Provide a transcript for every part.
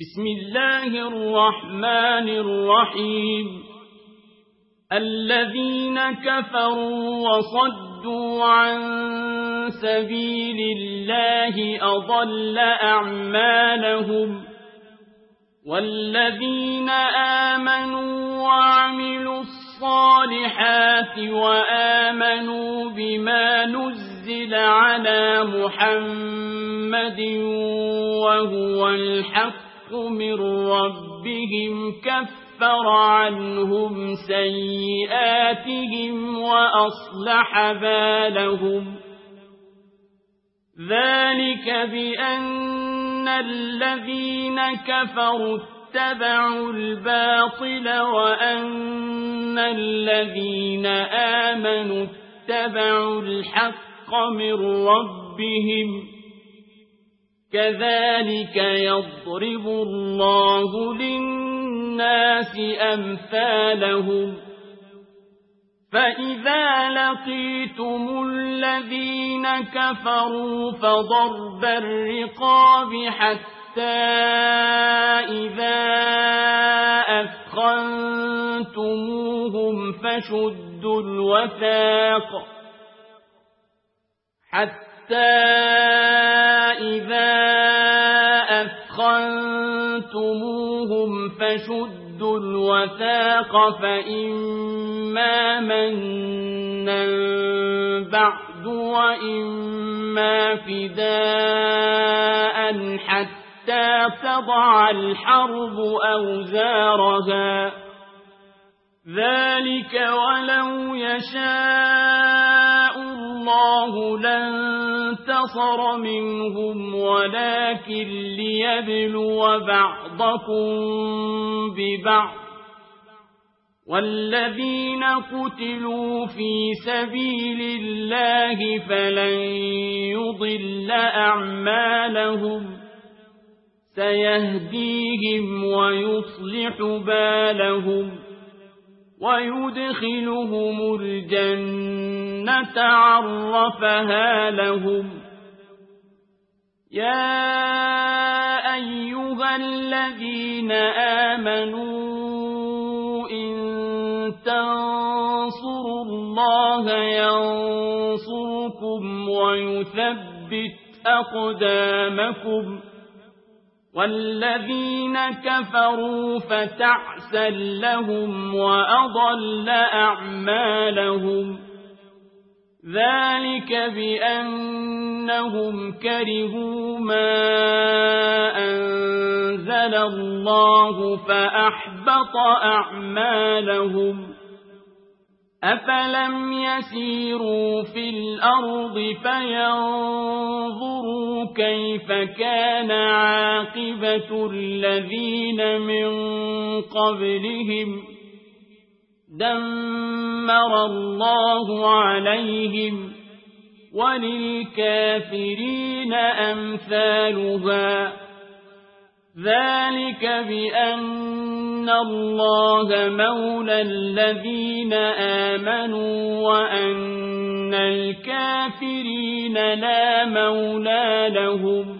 بسم الله الرحمن الرحيم الذين كفروا وصدوا عن سبيل الله أضل أعمالهم والذين آمنوا وعملوا الصالحات وآمنوا بما نزل على محمد وهو الحق من ربهم كفر عنهم سيئاتهم وأصلح بالهم ذلك بأن الذين كفروا اتبعوا الباطل وأن الذين آمنوا اتبعوا الحق من ربهم كذلك يضرب الله للناس أمثالهم فإذا لقيتم الذين كفروا فضرب الرقاب حتى إذا أثخنتموهم فشدوا الوثاق فإما منا بعد وإما فداء حتى تضع الحرب أوزارها ذلك ولو يشاء الله لانتصر منهم ولكن ليبلو بعضكم ببعض والذين قتلوا في سبيل الله فلن يضل أعمالهم سيهديهم ويصلح بالهم ويدخلهم الجنة عرفها لهم يا أيها الذين آمنوا إن تنصروا الله ينصركم ويثبت أقدامكم والذين كفروا فتعسا لهم وأضل أعمالهم ذلك بأنهم كرهوا ما أنزل الله فأحبط أعمالهم أفلم يسيروا في الأرض فينظروا كيف كان عاقبة الذين من قبلهم دمر الله عليهم وللكافرين أمثالها ذلك بأن الله مولى الذين آمنوا وأن الكافرين لا مولى لهم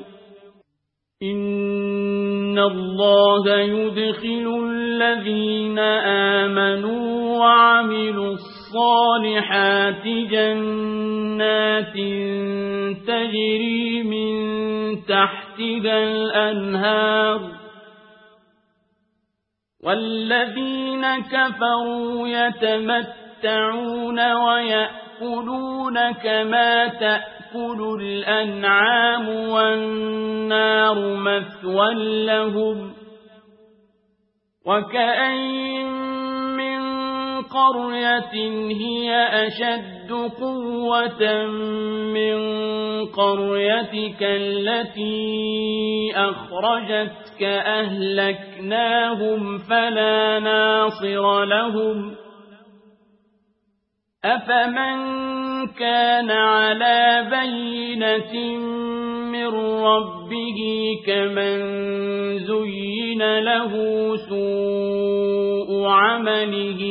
إن الله يدخل الذين آمنوا وعملوا الصالحات جنات تجري من تحتها الأنهار والذين كفروا يتمتعون ويأكلون كما تأكل الأنعام والنار مثوى لهم وكأين من قرية هي أشد قوة من قريتك التي أخرجتك أهلكناهم فلا ناصر لهم أفمن كان على بينة من ربه كمن زين له سوء عمله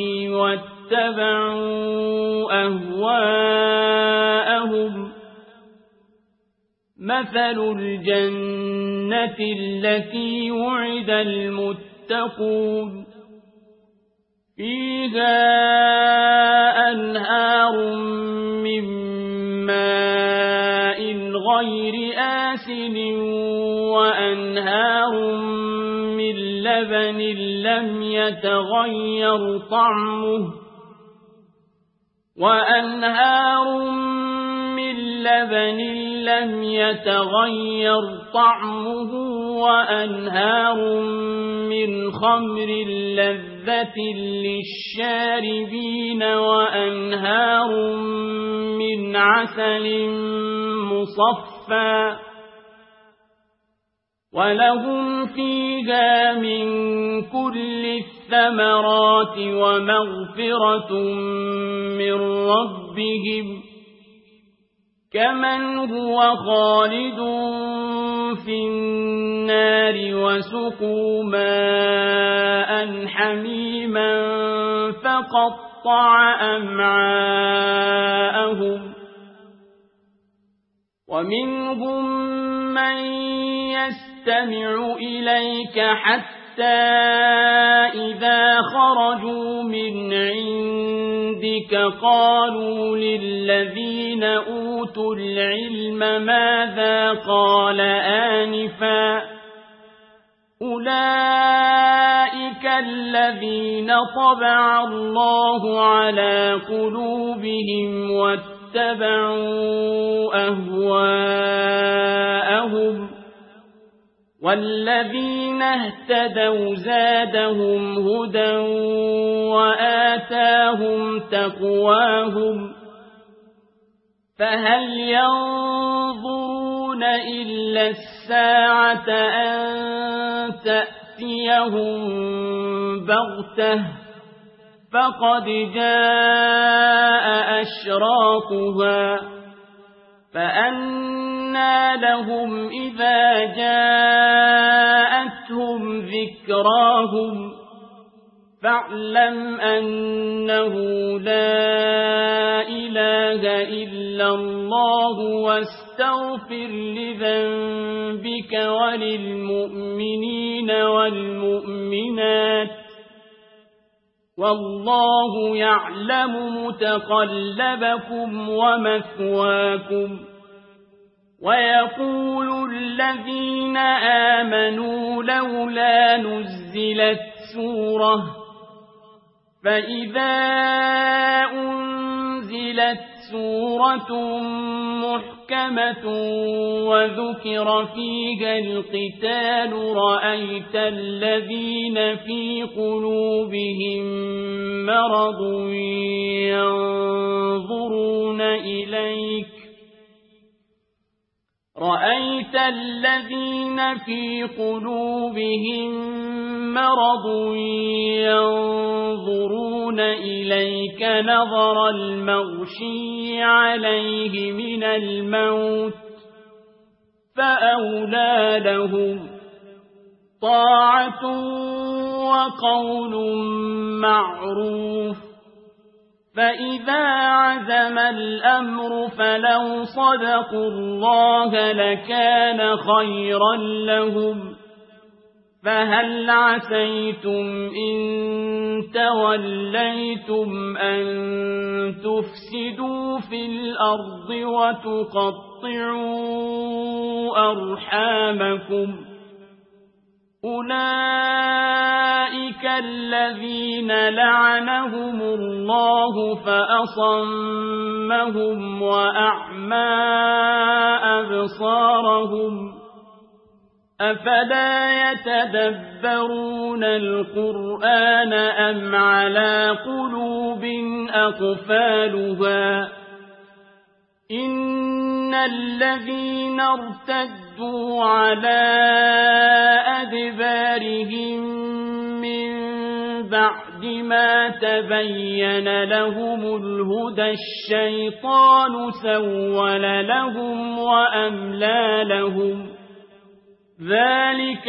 واتبعوا أهواءهم مثل الجنة التي وعد المتقون فيها أنهار من ماء غير آسن وأنهار من لبن لم يتغير طعمه وأنهار من خمر لذة للشاربين وأنهار من عسل مصفى ولهم فيها من كل الثمرات ومغفرة من ربهم كمن هو خالد في النار وسقوا ماء حميما فقطع أمعاءهم ومنهم من يستمع إليك حتى إذا خرجوا من عندك قالوا للذين أوتوا العلم ماذا قال آنفا أولئك الذين طبع الله على قلوبهم واتبعوا أهواءهم والذين اهتدوا زادهم هدى وآتاهم تقواهم فهل ينظرون إلا الساعة أن تأتيهم بغتة فقد جاء أشراطها فأنى لهم إذا جاءتهم ذكراهم فاعلم أنه لا إله إلا الله واستغفر لذنبك وللمؤمنين والمؤمنات والله يعلم متقلبكم ومثواكم ويقول الذين آمنوا لولا نزلت سورة فإذا أنزلت سورة محكمة وذكر فيها القتال رأيت الذين في قلوبهم مرض ينظرون إليك نظر المغشي عليه من الموت فأولى لهم طاعة وقول معروف فإذا عزم الأمر فلو صدقوا الله لكان خيرا لهم فهل عسيتم إن توليتم أن تفسدوا في الأرض وتقطعوا أرحامكم أولئك الذين لعنهم الله فأصمهم وأعمى أبصارهم أفلا يتدبرون القرآن أم على قلوب أقفالها إن الذين ارتدوا على أدبارهم من بعد ما تبين لهم الهدى الشيطان سول لهم وأملى لهم ذلك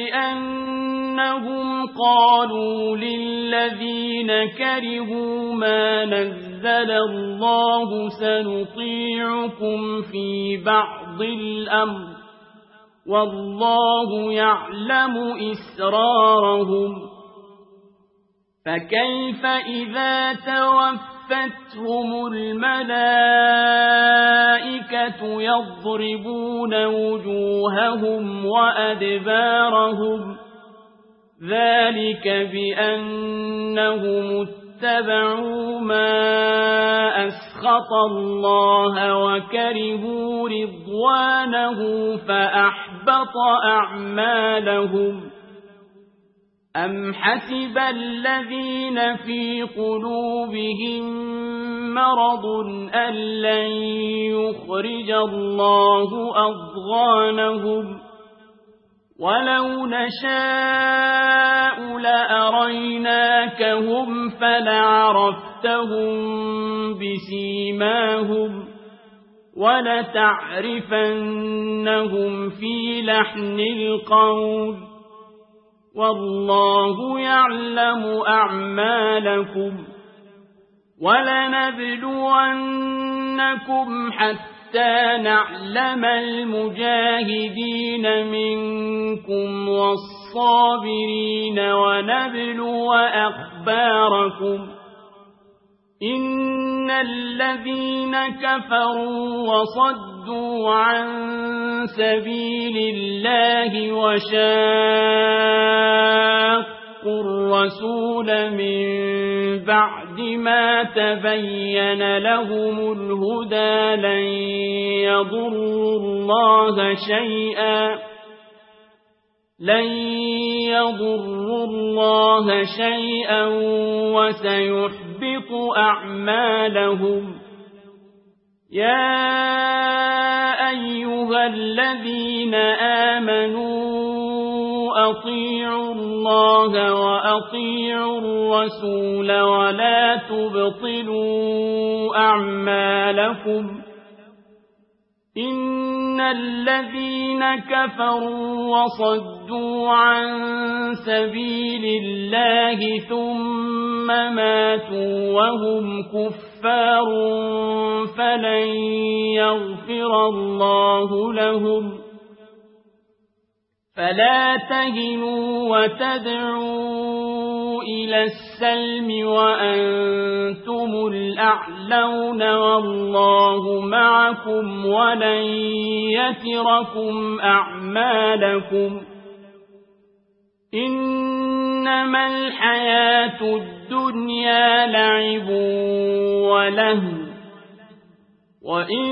بأنهم قالوا للذين كرهوا ما نزل الله سنطيعكم في بعض بعض الأمر والله يعلم إسرارهم فكيف إذا توفتهم الملائكة يضربون وجوههم وأدبارهم ذلك بأنهم اتبعوا ما أسخط الله وكرهوا رضوانه فأحبط أعمالهم أم حسب الذين في قلوبهم مرض أن لن يخرج الله أضغانهم ولو نشاء لأريناكهم فلعرفتهم بسيماهم ولتعرفنهم في لحن القول والله يعلم أعمالكم ولنبلونكم حتى نعلم المجاهدين منكم والصابرين ونبلو أخباركم إن الذين كفروا وصدوا عن سبيل الله وشاقوا الرسول من بعد ما تبين لهم الهدى لن يضروا الله شيئا وسيحبط أعمالهم يا أيها الذين آمنوا أطيعوا الله وأطيعوا الرسول ولا تبطلوا أعمالكم إن الذين كفروا وصدوا عن سبيل الله ثم ماتوا وهم كفار فلن يغفر الله لهم فلا تهنوا وتدعوا إلى السلم وأنتم الأعلون والله معكم ولن يتركم أعمالكم إنما الحياة الدنيا لعب ولهو وإن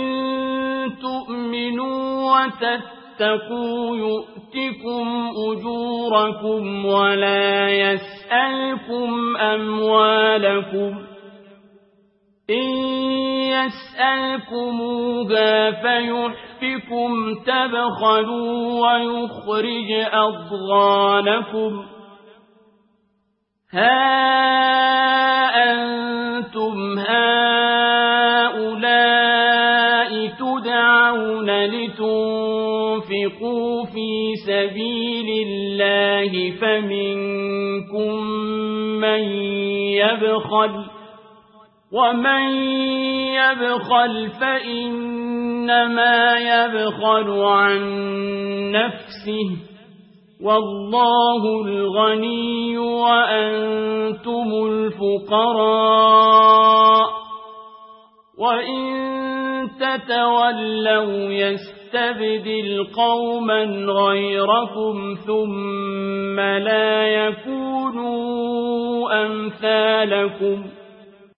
تؤمنوا وتتقوا يؤتكم أجوركم ولا يسألكم أموالكم إن يسألكموها فيحفكم تبخلوا ويخرج أضغانكم ها أنتم هؤلاء تدعون لتنفقوا في سبيل الله فمنكم من يبخل ومن يبخل فإنما يبخل عن نفسه والله الغني وأنتم الفقراء وإن تتولوا يستبدل قوما غيركم ثم لا يكونوا أمثالكم